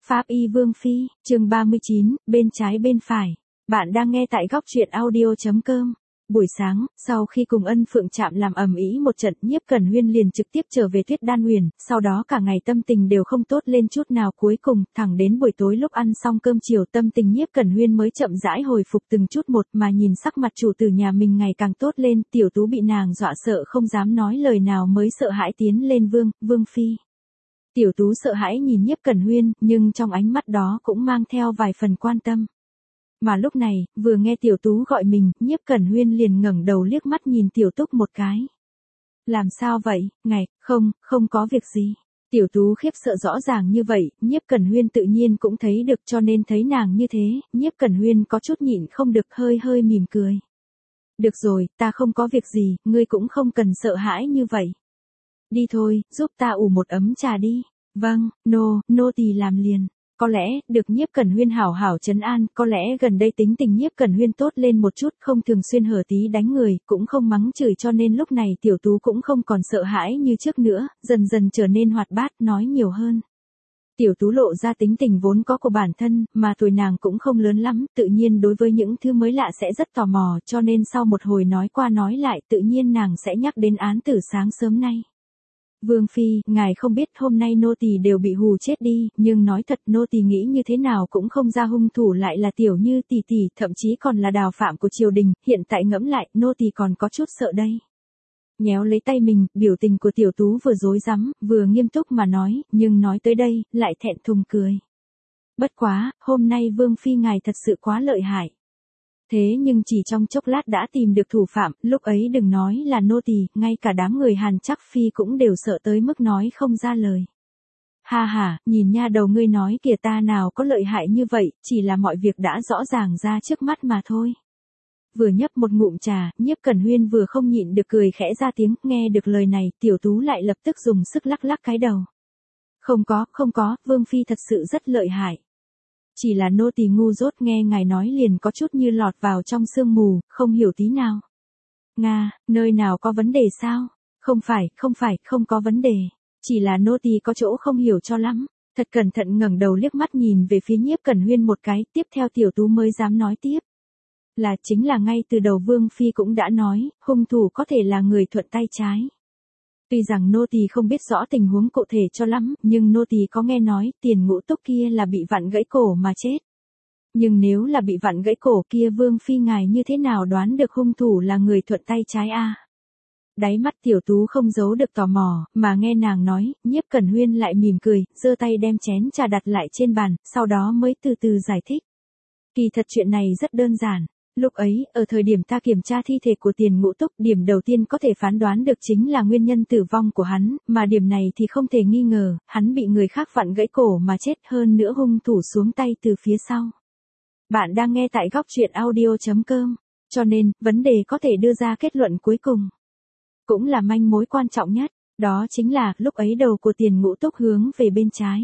Pháp y Vương Phi, chương 39, bên trái bên phải. Bạn đang nghe tại góc truyện audio.com. Buổi sáng, sau khi cùng Ân Phượng chạm làm ầm ĩ một trận, Nhiếp Cẩn Huyên liền trực tiếp trở về Tuyết Đan Huyền, sau đó cả ngày tâm tình đều không tốt lên chút nào, cuối cùng, thẳng đến buổi tối lúc ăn xong cơm chiều, tâm tình Nhiếp Cẩn Huyên mới chậm rãi hồi phục từng chút một, mà nhìn sắc mặt chủ tử nhà mình ngày càng tốt lên, Tiểu Tú bị nàng dọa sợ không dám nói lời nào mới sợ hãi tiến lên Vương Phi. Tiểu Tú sợ hãi nhìn Nhiếp Cẩn Huyên, nhưng trong ánh mắt đó cũng mang theo vài phần quan tâm. Mà lúc này, vừa nghe Tiểu Tú gọi mình, Nhiếp Cẩn Huyên liền ngẩng đầu liếc mắt nhìn Tiểu Túc một cái. Làm sao vậy, ngài, không có việc gì. Tiểu Tú khiếp sợ rõ ràng như vậy, Nhiếp Cẩn Huyên tự nhiên cũng thấy được, cho nên thấy nàng như thế, Nhiếp Cẩn Huyên có chút nhịn không được, hơi mỉm cười. Được rồi, ta không có việc gì, ngươi cũng không cần sợ hãi như vậy. Đi thôi, giúp ta ủ một ấm trà đi. Vâng, nô tỳ làm liền. Có lẽ, được Nhiếp Cẩn Huyên hảo hảo trấn an, có lẽ gần đây tính tình Nhiếp Cẩn Huyên tốt lên một chút, không thường xuyên hở tí đánh người, cũng không mắng chửi, cho nên lúc này Tiểu Tú cũng không còn sợ hãi như trước nữa, dần dần trở nên hoạt bát, nói nhiều hơn. Tiểu Tú lộ ra tính tình vốn có của bản thân, mà tuổi nàng cũng không lớn lắm, tự nhiên đối với những thứ mới lạ sẽ rất tò mò, cho nên sau một hồi nói qua nói lại, tự nhiên nàng sẽ nhắc đến án tử sáng sớm nay. Vương Phi, ngài không biết hôm nay nô tỳ đều bị hù chết đi, nhưng nói thật nô tỳ nghĩ như thế nào cũng không ra hung thủ lại là Tiểu Như tỷ tỷ, thậm chí còn là đào phạm của triều đình, hiện tại ngẫm lại, nô tỳ còn có chút sợ đây. Nhéo lấy tay mình, biểu tình của Tiểu Tú vừa rối rắm, vừa nghiêm túc mà nói, nhưng nói tới đây, lại thẹn thùng cười. Bất quá, hôm nay Vương Phi ngài thật sự quá lợi hại. Thế nhưng chỉ trong chốc lát đã tìm được thủ phạm, lúc ấy đừng nói là nô tỳ, ngay cả đám người Hàn Trắc Phi cũng đều sợ tới mức nói không ra lời. Ha, nhìn nha đầu ngươi nói kìa, ta nào có lợi hại như vậy, chỉ là mọi việc đã rõ ràng ra trước mắt mà thôi. Vừa nhấp một ngụm trà, Nhiếp Cẩn Huyên vừa không nhịn được cười khẽ ra tiếng, nghe được lời này, Tiểu Tú lại lập tức dùng sức lắc cái đầu. Không có, Vương Phi thật sự rất lợi hại. Chỉ là nô tỳ ngu dốt, nghe ngài nói liền có chút như lọt vào trong sương mù, không hiểu tí nào. Nga, nơi nào có vấn đề sao? Không phải, không có vấn đề. Chỉ là nô tỳ có chỗ không hiểu cho lắm. Thật cẩn thận ngẩng đầu liếc mắt nhìn về phía Nhiếp Cẩn Huyên một cái, tiếp theo Tiểu Tú mới dám nói tiếp. Chính là ngay từ đầu Vương Phi cũng đã nói, hung thủ có thể là người thuận tay trái. Tuy rằng nô tỳ không biết rõ tình huống cụ thể cho lắm, nhưng nô tỳ có nghe nói, Tiền Ngũ Túc kia là bị vặn gãy cổ mà chết. Nhưng nếu là bị vặn gãy cổ kia, Vương Phi ngài như thế nào đoán được hung thủ là người thuận tay trái a? Đáy mắt Tiểu Tú không giấu được tò mò, mà nghe nàng nói, Nhiếp Cẩn Huyên lại mỉm cười, giơ tay đem chén trà đặt lại trên bàn, sau đó mới từ từ giải thích. Kỳ thật chuyện này rất đơn giản. Lúc ấy, ở thời điểm ta kiểm tra thi thể của Tiền Ngũ Túc, điểm đầu tiên có thể phán đoán được chính là nguyên nhân tử vong của hắn, mà điểm này thì không thể nghi ngờ, hắn bị người khác vặn gãy cổ mà chết, hơn nữa hung thủ xuống tay từ phía sau. Bạn đang nghe tại góc truyện audio.com, cho nên, vấn đề có thể đưa ra kết luận cuối cùng. Cũng là manh mối quan trọng nhất, đó chính là, lúc ấy đầu của Tiền Ngũ Túc hướng về bên trái.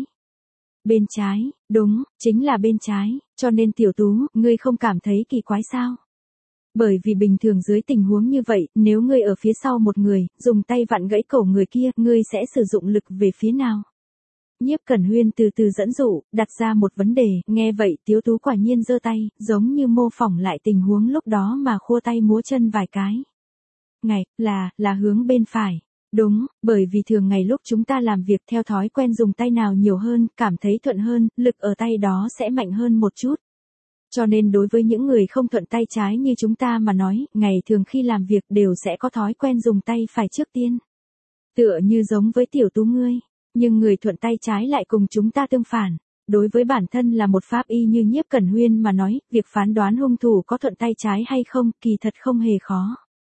Bên trái, đúng, chính là bên trái, cho nên Tiểu Tú, ngươi không cảm thấy kỳ quái sao? Bởi vì bình thường dưới tình huống như vậy, nếu ngươi ở phía sau một người, dùng tay vặn gãy cổ người kia, ngươi sẽ sử dụng lực về phía nào? Nhiếp Cẩn Huyên từ từ dẫn dụ, đặt ra một vấn đề, nghe vậy Tiểu Tú quả nhiên giơ tay, giống như mô phỏng lại tình huống lúc đó mà khua tay múa chân vài cái. Ngày, là hướng bên phải. Đúng, bởi vì thường ngày lúc chúng ta làm việc theo thói quen dùng tay nào nhiều hơn, cảm thấy thuận hơn, lực ở tay đó sẽ mạnh hơn một chút. Cho nên đối với những người không thuận tay trái như chúng ta mà nói, ngày thường khi làm việc đều sẽ có thói quen dùng tay phải trước tiên. Tựa như giống với Tiểu Tú ngươi, nhưng người thuận tay trái lại cùng chúng ta tương phản. Đối với bản thân là một pháp y như Nhiếp Cẩn Huyên mà nói, việc phán đoán hung thủ có thuận tay trái hay không, kỳ thật không hề khó.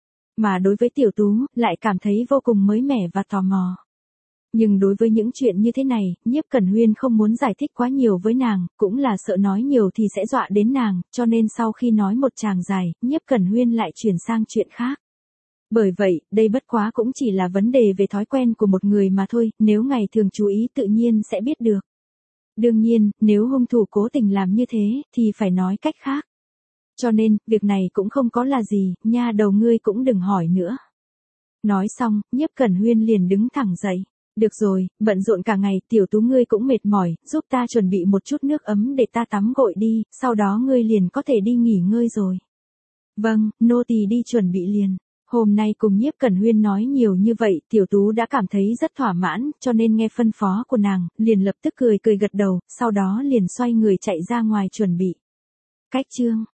Mà đối với Tiểu Tú, lại cảm thấy vô cùng mới mẻ và tò mò. Nhưng đối với những chuyện như thế này, Nhiếp Cẩn Huyên không muốn giải thích quá nhiều với nàng, cũng là sợ nói nhiều thì sẽ dọa đến nàng, cho nên sau khi nói một tràng dài, Nhiếp Cẩn Huyên lại chuyển sang chuyện khác. Bởi vậy, đây bất quá cũng chỉ là vấn đề về thói quen của một người mà thôi, nếu ngày thường chú ý tự nhiên sẽ biết được. Đương nhiên, nếu hung thủ cố tình làm như thế, thì phải nói cách khác. Cho nên, việc này cũng không có là gì, nha đầu ngươi cũng đừng hỏi nữa. Nói xong, Nhiếp Cẩn Huyên liền đứng thẳng dậy. Được rồi, bận rộn cả ngày, tiểu Tú ngươi cũng mệt mỏi, giúp ta chuẩn bị một chút nước ấm để ta tắm gội đi, sau đó ngươi liền có thể đi nghỉ ngơi rồi. Vâng, nô tỳ đi chuẩn bị liền. Hôm nay cùng Nhiếp Cẩn Huyên nói nhiều như vậy, tiểu Tú đã cảm thấy rất thỏa mãn, cho nên nghe phân phó của nàng, liền lập tức cười cười gật đầu, sau đó liền xoay người chạy ra ngoài chuẩn bị. Cách chương